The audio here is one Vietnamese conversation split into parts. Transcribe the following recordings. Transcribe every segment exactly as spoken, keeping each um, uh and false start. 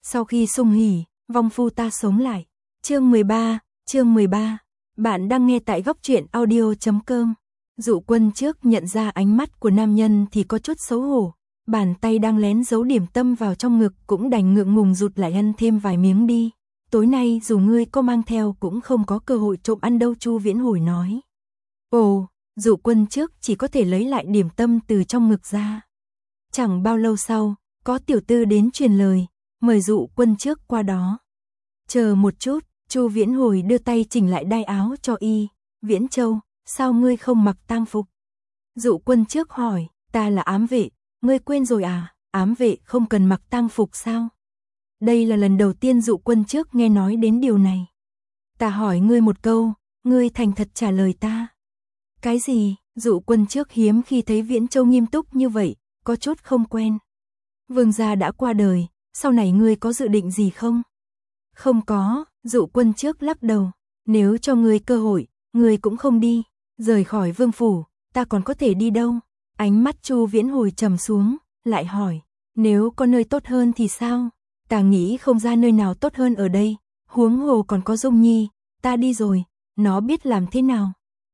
Sau khi sung hỉ, vong phu ta sống lại. Chương mười ba, chương mười ba. Bạn đang nghe tại góc truyện audio chấm com. Dụ Quân trước nhận ra ánh mắt của nam nhân thì có chút xấu hổ, bàn tay đang lén giấu điểm tâm vào trong ngực cũng đành ngượng ngùng rụt lại ăn thêm vài miếng đi. Tối nay dù ngươi có mang theo cũng không có cơ hội trộm ăn đâu, Chu Viễn Hồi nói. Ồ, Dụ Quân trước chỉ có thể lấy lại điểm tâm từ trong ngực ra. Chẳng bao lâu sau, có tiểu tư đến truyền lời, mời Dụ Quân trước qua đó. Chờ một chút, Chu Viễn Hồi đưa tay chỉnh lại đai áo cho y. Viễn Châu, sao ngươi không mặc tang phục? Dụ Quân trước hỏi, ta là ám vệ, ngươi quên rồi à, ám vệ không cần mặc tang phục sao? Đây là lần đầu tiên Dụ Quân trước nghe nói đến điều này. Ta hỏi ngươi một câu, ngươi thành thật trả lời ta. Cái gì? Dụ Quân trước hiếm khi thấy Viễn Châu nghiêm túc như vậy, có chút không quen. Vương gia đã qua đời, sau này ngươi có dự định gì không? Không có, Dụ Quân trước lắc đầu, nếu cho ngươi cơ hội, ngươi cũng không đi, rời khỏi vương phủ, ta còn có thể đi đâu? Ánh mắt Chu Viễn Hồi trầm xuống, lại hỏi, nếu có nơi tốt hơn thì sao? Ta nghĩ không ra nơi nào tốt hơn ở đây, huống hồ còn có Dung Nhi, ta đi rồi, nó biết làm thế nào?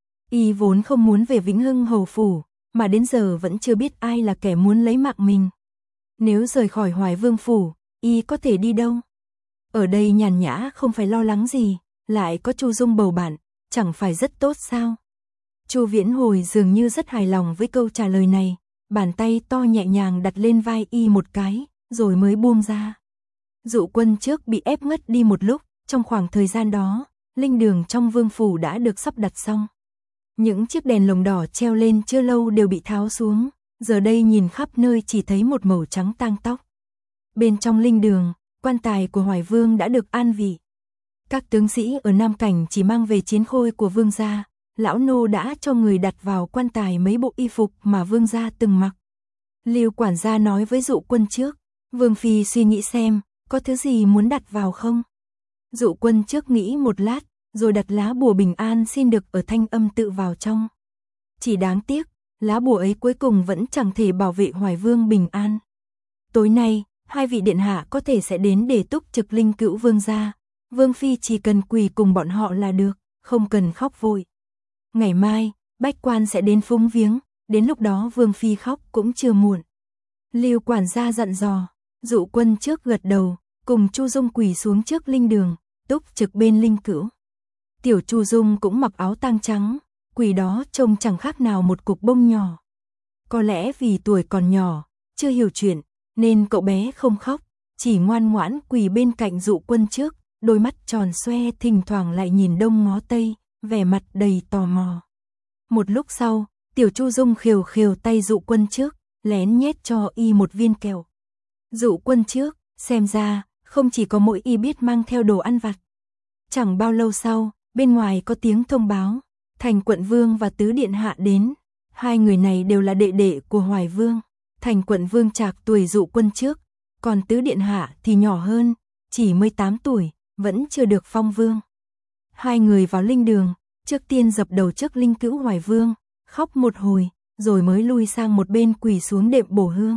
Y vốn không muốn về Vĩnh Hưng hầu phủ, mà đến giờ vẫn chưa biết ai là kẻ muốn lấy mạng mình. Nếu rời khỏi Hoài Vương phủ, y có thể đi đâu? Ở đây nhàn nhã không phải lo lắng gì, lại có Chu Dung bầu bạn, chẳng phải rất tốt sao? Chu Viễn Hồi dường như rất hài lòng với câu trả lời này, bàn tay to nhẹ nhàng đặt lên vai y một cái, rồi mới buông ra. Dụ Quân trước bị ép ngất đi một lúc, trong khoảng thời gian đó, linh đường trong vương phủ đã được sắp đặt xong. Những chiếc đèn lồng đỏ treo lên chưa lâu đều bị tháo xuống, giờ đây nhìn khắp nơi chỉ thấy một màu trắng tang tóc. Bên trong linh đường, quan tài của Hoài Vương đã được an vị. Các tướng sĩ ở Nam Cảnh chỉ mang về chiến khôi của vương gia, lão nô đã cho người đặt vào quan tài mấy bộ y phục mà vương gia từng mặc. Lưu quản gia nói với Dụ Quân trước, Vương phi suy nghĩ xem, có thứ gì muốn đặt vào không? Dụ Quân trước nghĩ một lát, rồi đặt lá bùa bình an xin được ở Thanh Âm tự vào trong. Chỉ đáng tiếc, lá bùa ấy cuối cùng vẫn chẳng thể bảo vệ Hoài Vương bình an. Tối nay, hai vị điện hạ có thể sẽ đến để túc trực linh cữu vương gia. Vương phi chỉ cần quỳ cùng bọn họ là được, không cần khóc vội. Ngày mai, bách quan sẽ đến phúng viếng, đến lúc đó Vương phi khóc cũng chưa muộn. Lưu quản gia dặn dò, Dụ Quân trước gật đầu, cùng Chu Dung quỳ xuống trước linh đường, túc trực bên linh cữu. Tiểu Chu Dung cũng mặc áo tang trắng, quỳ đó trông chẳng khác nào một cục bông nhỏ. Có lẽ vì tuổi còn nhỏ, chưa hiểu chuyện, nên cậu bé không khóc, chỉ ngoan ngoãn quỳ bên cạnh Dụ Quân trước, đôi mắt tròn xoe thỉnh thoảng lại nhìn đông ngó tây, vẻ mặt đầy tò mò. Một lúc sau, Tiểu Chu Dung khều khều tay Dụ Quân trước, lén nhét cho y một viên kẹo. Dụ Quân trước, xem ra, không chỉ có mỗi y biết mang theo đồ ăn vặt. Chẳng bao lâu sau, bên ngoài có tiếng thông báo, Thành Quận Vương và Tứ Điện Hạ đến. Hai người này đều là đệ đệ của Hoài Vương. Thành Quận Vương trạc tuổi Dụ Quân trước, còn Tứ Điện Hạ thì nhỏ hơn, chỉ mười tám tuổi, vẫn chưa được phong vương. Hai người vào linh đường, trước tiên dập đầu trước linh cữu Hoài Vương, khóc một hồi, rồi mới lui sang một bên quỳ xuống đệm bổ hương.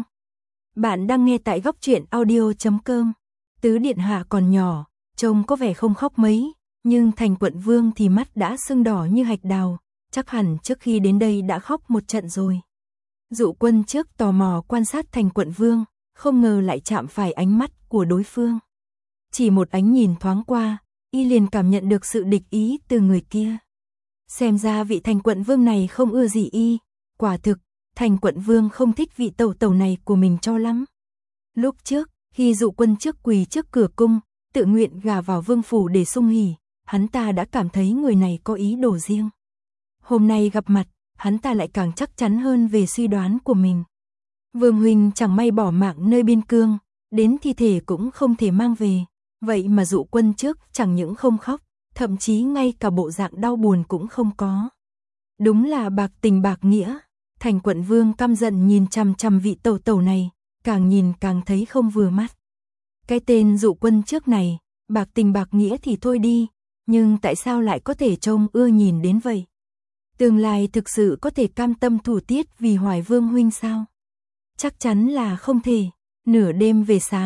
Bạn đang nghe tại góc truyện audio chấm com. Tứ Điện Hạ còn nhỏ, trông có vẻ không khóc mấy, nhưng Thành Quận Vương thì mắt đã sưng đỏ như hạch đào, chắc hẳn trước khi đến đây đã khóc một trận rồi. Dụ Quân trước tò mò quan sát Thành Quận Vương, không ngờ lại chạm phải ánh mắt của đối phương. Chỉ một ánh nhìn thoáng qua, y liền cảm nhận được sự địch ý từ người kia. Xem ra vị Thành Quận Vương này không ưa gì y, quả thực, Thành Quận Vương không thích vị tẩu tẩu này của mình cho lắm. Lúc trước, khi Dụ Quân trước quỳ trước cửa cung, tự nguyện gả vào vương phủ để sung hỉ, hắn ta đã cảm thấy người này có ý đồ riêng. Hôm nay gặp mặt, hắn ta lại càng chắc chắn hơn về suy đoán của mình. Vương huynh chẳng may bỏ mạng nơi biên cương, đến thi thể cũng không thể mang về, vậy mà Dụ Quân trước chẳng những không khóc, thậm chí ngay cả bộ dạng đau buồn cũng không có. Đúng là bạc tình bạc nghĩa. Thành Quận Vương căm giận nhìn chằm chằm vị tẩu tẩu này, càng nhìn càng thấy không vừa mắt. Cái tên Dụ Quân trước này, bạc tình bạc nghĩa thì thôi đi, nhưng tại sao lại có thể trông ưa nhìn đến vậy? Tương lai thực sự có thể cam tâm thủ tiết vì Hoài Vương huynh sao? Chắc chắn là không thể. Nửa đêm về sáng,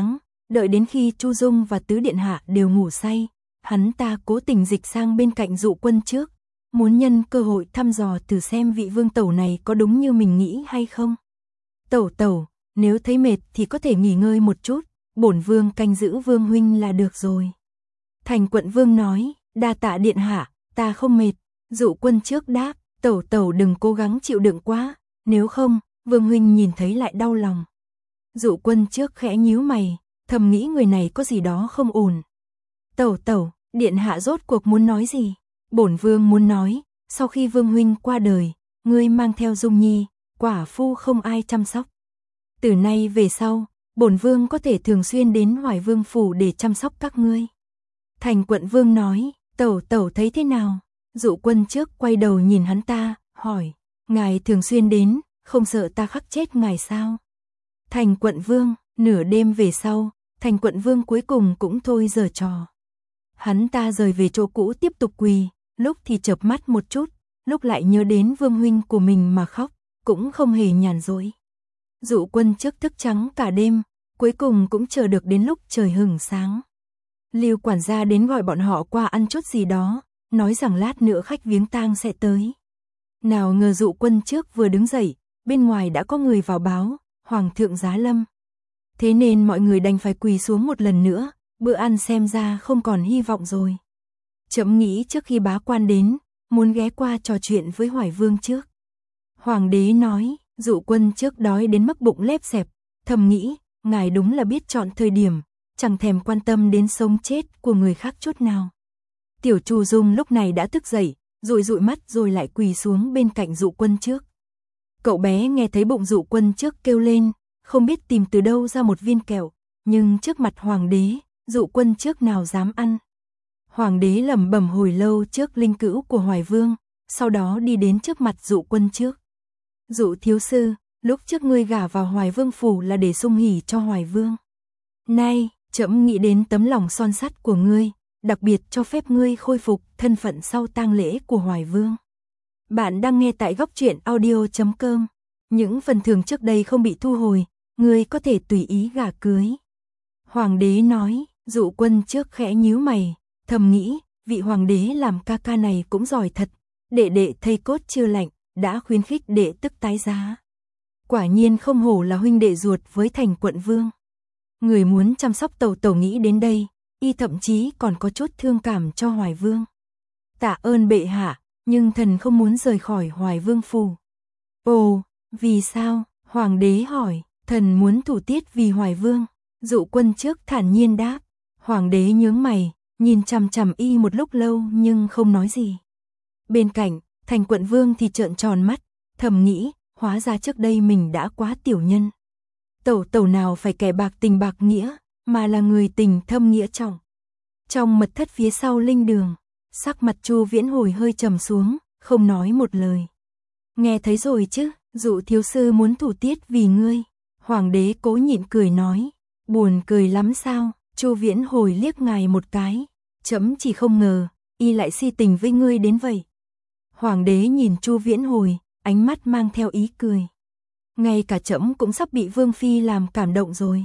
Đợi đến khi Chu Dung và Tứ Điện Hạ đều ngủ say, hắn ta cố tình dịch sang bên cạnh Dụ Quân trước, muốn nhân cơ hội thăm dò thử xem vị vương tẩu này có đúng như mình nghĩ hay không. Tẩu tẩu, nếu thấy mệt thì có thể nghỉ ngơi một chút, bổn vương canh giữ vương huynh là được rồi. Thành Quận Vương nói, đa tạ điện hạ, ta không mệt. Dụ Quân trước đáp, tẩu tẩu đừng cố gắng chịu đựng quá, nếu không, vương huynh nhìn thấy lại đau lòng. Dụ Quân trước khẽ nhíu mày, thầm nghĩ người này có gì đó không ổn. Tẩu tẩu, điện hạ rốt cuộc muốn nói gì? Bổn vương muốn nói, sau khi vương huynh qua đời, ngươi mang theo Dung Nhi, quả phu không ai chăm sóc. Từ nay về sau, bổn vương có thể thường xuyên đến Hoài Vương phủ để chăm sóc các ngươi. Thành Quận Vương nói, tẩu tẩu thấy thế nào? Dụ Quân trước quay đầu nhìn hắn ta, hỏi, ngài thường xuyên đến, không sợ ta khắc chết ngài sao? Thành Quận Vương, nửa đêm về sau, Thành Quận Vương cuối cùng cũng thôi giở trò. Hắn ta rời về chỗ cũ tiếp tục quỳ, lúc thì chợp mắt một chút, lúc lại nhớ đến vương huynh của mình mà khóc, cũng không hề nhàn rỗi. Dụ Quân trước thức trắng cả đêm, cuối cùng cũng chờ được đến lúc trời hửng sáng. Lưu quản gia đến gọi bọn họ qua ăn chút gì đó, nói rằng lát nữa khách viếng tang sẽ tới. Nào ngờ Dụ Quân trước vừa đứng dậy, bên ngoài đã có người vào báo, Hoàng thượng giá lâm. Thế nên mọi người đành phải quỳ xuống một lần nữa, bữa ăn xem ra không còn hy vọng rồi. Chậm nghĩ trước khi bá quan đến, muốn ghé qua trò chuyện với Hoài Vương trước. Hoàng đế nói, Dụ Quân trước đói đến mức bụng lép xẹp, thầm nghĩ, ngài đúng là biết chọn thời điểm, chẳng thèm quan tâm đến sống chết của người khác chút nào. Tiểu Chu Dung lúc này đã thức dậy, dụi dụi mắt rồi lại quỳ xuống bên cạnh Dụ Quân trước. Cậu bé nghe thấy bụng Dụ Quân trước kêu lên, không biết tìm từ đâu ra một viên kẹo, nhưng trước mặt Hoàng đế, Dụ Quân trước nào dám ăn. Hoàng đế lẩm bẩm hồi lâu trước linh cữu của Hoài Vương, sau đó đi đến trước mặt Dụ Quân trước. Dụ thiếu sư, lúc trước ngươi gả vào Hoài Vương phủ là để sung hỉ cho Hoài Vương. Nay, trẫm nghĩ đến tấm lòng son sắt của ngươi, đặc biệt cho phép ngươi khôi phục thân phận sau tang lễ của Hoài Vương. Bạn đang nghe tại góc truyện audio chấm com. Những phần thưởng trước đây không bị thu hồi, ngươi có thể tùy ý gả cưới. Hoàng đế nói, Dụ Quân trước khẽ nhíu mày, thầm nghĩ, vị hoàng đế làm ca ca này cũng giỏi thật, đệ đệ thây cốt chưa lạnh, đã khuyến khích đệ tức tái giá. Quả nhiên không hổ là huynh đệ ruột với Thành Quận Vương. Người muốn chăm sóc tẩu tẩu nghĩ đến đây, y thậm chí còn có chút thương cảm cho Hoài Vương. Tạ ơn bệ hạ, nhưng thần không muốn rời khỏi Hoài Vương phủ. Ồ, vì sao? Hoàng đế hỏi, thần muốn thủ tiết vì Hoài Vương. Dụ Quân trước thản nhiên đáp. Hoàng đế nhướng mày, nhìn chằm chằm y một lúc lâu nhưng không nói gì. Bên cạnh, Thành Quận Vương thì trợn tròn mắt, thầm nghĩ, hóa ra trước đây mình đã quá tiểu nhân. Tẩu tẩu nào phải kẻ bạc tình bạc nghĩa, mà là người tình thâm nghĩa trọng. Trong mật thất phía sau linh đường, sắc mặt Chu Viễn Hồi hơi trầm xuống, không nói một lời. Nghe thấy rồi chứ, Dụ thiếu sư muốn thủ tiết vì ngươi. Hoàng đế cố nhịn cười nói, buồn cười lắm sao? Chu Viễn Hồi liếc ngài một cái, trẫm chỉ không ngờ, y lại si tình với ngươi đến vậy. Hoàng đế nhìn Chu Viễn Hồi, ánh mắt mang theo ý cười. Ngay cả trẫm cũng sắp bị Vương phi làm cảm động rồi.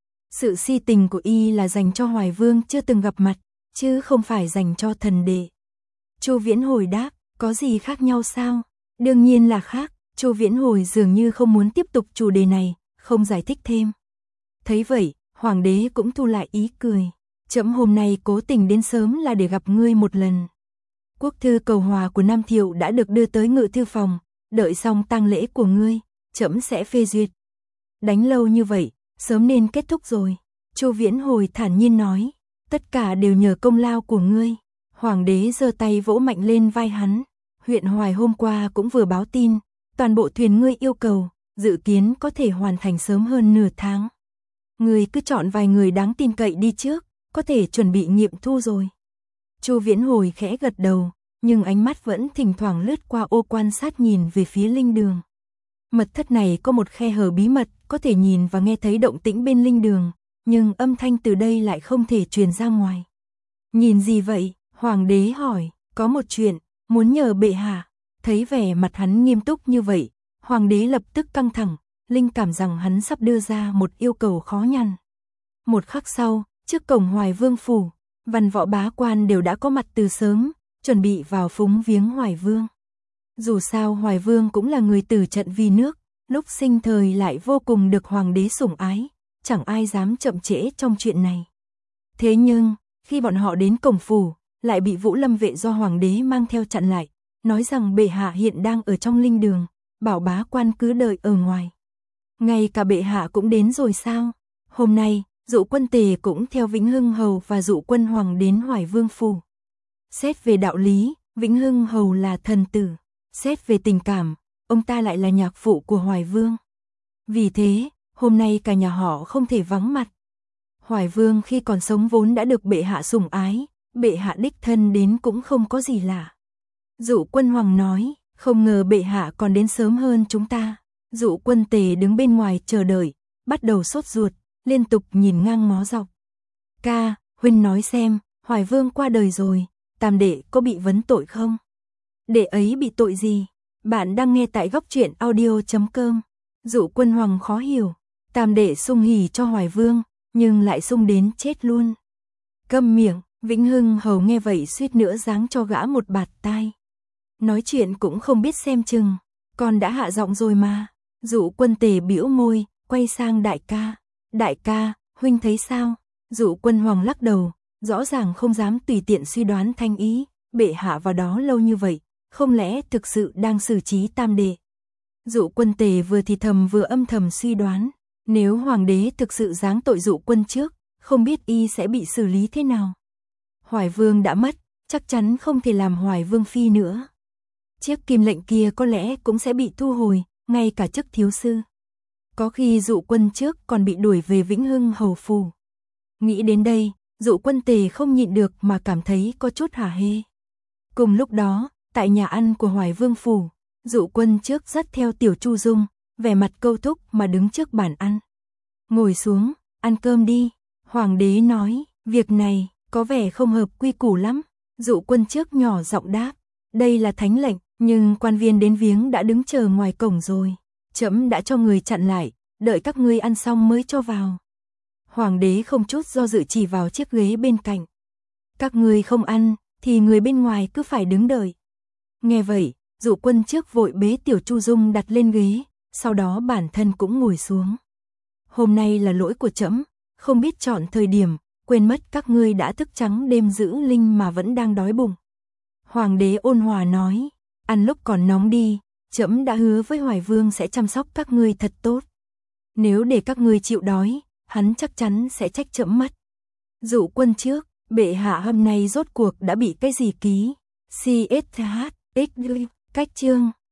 Sự si tình của y là dành cho Hoài Vương chưa từng gặp mặt, chứ không phải dành cho thần đệ. Chu Viễn Hồi đáp, có gì khác nhau sao? Đương nhiên là khác. Chu Viễn Hồi dường như không muốn tiếp tục chủ đề này, không giải thích thêm. Thấy vậy, Hoàng đế cũng thu lại ý cười. Trẫm hôm nay cố tình đến sớm là để gặp ngươi một lần. Quốc thư cầu hòa của Nam Thiệu đã được đưa tới ngự thư phòng, đợi xong tang lễ của ngươi, trẫm sẽ phê duyệt. Đánh lâu như vậy, sớm nên kết thúc rồi. Chu Viễn Hồi thản nhiên nói, tất cả đều nhờ công lao của ngươi. Hoàng đế giơ tay vỗ mạnh lên vai hắn. Huyện Hoài hôm qua cũng vừa báo tin, toàn bộ thuyền ngươi yêu cầu, dự kiến có thể hoàn thành sớm hơn nửa tháng. Ngươi cứ chọn vài người đáng tin cậy đi trước, có thể chuẩn bị nghiệm thu rồi. Chu Viễn Hồi khẽ gật đầu, nhưng ánh mắt vẫn thỉnh thoảng lướt qua ô quan sát nhìn về phía linh đường. Mật thất này có một khe hở bí mật, có thể nhìn và nghe thấy động tĩnh bên linh đường, nhưng âm thanh từ đây lại không thể truyền ra ngoài. Nhìn gì vậy? Hoàng đế hỏi, có một chuyện, muốn nhờ bệ hạ. Thấy vẻ mặt hắn nghiêm túc như vậy, Hoàng đế lập tức căng thẳng, linh cảm rằng hắn sắp đưa ra một yêu cầu khó nhằn. Một khắc sau, trước cổng Hoài Vương phủ, văn võ bá quan đều đã có mặt từ sớm, chuẩn bị vào phúng viếng Hoài Vương. Dù sao Hoài Vương cũng là người tử trận vì nước, lúc sinh thời lại vô cùng được hoàng đế sủng ái, chẳng ai dám chậm trễ trong chuyện này. Thế nhưng, khi bọn họ đến cổng phủ, lại bị Vũ Lâm vệ do hoàng đế mang theo chặn lại, nói rằng bệ hạ hiện đang ở trong linh đường, bảo bá quan cứ đợi ở ngoài. Ngay cả bệ hạ cũng đến rồi sao? Hôm nay, Dụ Quân Tề cũng theo Vĩnh Hưng hầu và Dụ Quân Hoàng đến Hoài Vương phủ. Xét về đạo lý, Vĩnh Hưng hầu là thần tử, xét về tình cảm, ông ta lại là nhạc phụ của Hoài Vương. Vì thế, hôm nay cả nhà họ không thể vắng mặt. Hoài Vương khi còn sống vốn đã được bệ hạ sủng ái, bệ hạ đích thân đến cũng không có gì lạ. Dụ Quân Hoàng nói, không ngờ bệ hạ còn đến sớm hơn chúng ta. Dụ Quân Tề đứng bên ngoài chờ đợi, bắt đầu sốt ruột, liên tục nhìn ngang ngó dọc. Ca, huynh nói xem, Hoài Vương qua đời rồi, Tam đệ có bị vấn tội không? Đệ ấy bị tội gì? Bạn đang nghe tại góc truyện audio chấm com. Dụ Quân Hoàng khó hiểu, Tam đệ sung hỉ cho Hoài Vương, nhưng lại sung đến chết luôn. Câm miệng, Vĩnh Hưng hầu nghe vậy suýt nữa giáng cho gã một bạt tai. Nói chuyện cũng không biết xem chừng, con đã hạ giọng rồi mà. Dụ Quân Tề bĩu môi, quay sang đại ca. Đại ca, huynh thấy sao? Dụ Quân Hoàng lắc đầu, rõ ràng không dám tùy tiện suy đoán thanh ý, bệ hạ vào đó lâu như vậy, không lẽ thực sự đang xử trí Tam đệ? Dụ Quân Tề vừa thì thầm vừa âm thầm suy đoán, nếu hoàng đế thực sự giáng tội Dụ Quân trước, không biết y sẽ bị xử lý thế nào. Hoài Vương đã mất, chắc chắn không thể làm Hoài Vương phi nữa. Chiếc kim lệnh kia có lẽ cũng sẽ bị thu hồi, ngay cả chức thiếu sư. Có khi Dụ Quân trước còn bị đuổi về Vĩnh Hưng hầu phủ. Nghĩ đến đây, Dụ Quân Tề không nhịn được mà cảm thấy có chút hả hê. Cùng lúc đó, tại nhà ăn của Hoài Vương phủ, Dụ Quân trước dắt theo Tiểu Chu Dung, vẻ mặt câu thúc mà đứng trước bàn ăn. Ngồi xuống, ăn cơm đi. Hoàng đế nói, việc này có vẻ không hợp quy củ lắm. Dụ Quân trước nhỏ giọng đáp, đây là thánh lệnh, nhưng quan viên đến viếng đã đứng chờ ngoài cổng rồi. Trẫm đã cho người chặn lại, đợi các ngươi ăn xong mới cho vào. Hoàng đế không chút do dự chỉ vào chiếc ghế bên cạnh. Các ngươi không ăn, thì người bên ngoài cứ phải đứng đợi. Nghe vậy, Dụ Quân trước vội bế Tiểu Chu Dung đặt lên ghế, sau đó bản thân cũng ngồi xuống. Hôm nay là lỗi của trẫm, không biết chọn thời điểm, quên mất các ngươi đã thức trắng đêm giữ linh mà vẫn đang đói bụng. Hoàng đế ôn hòa nói, ăn lúc còn nóng đi, trẫm đã hứa với Hoài Vương sẽ chăm sóc các ngươi thật tốt. Nếu để các ngươi chịu đói, hắn chắc chắn sẽ trách trẫm mất. Dụ Quân trước, bệ hạ hôm nay rốt cuộc đã bị cái gì ký? C S H X cách chương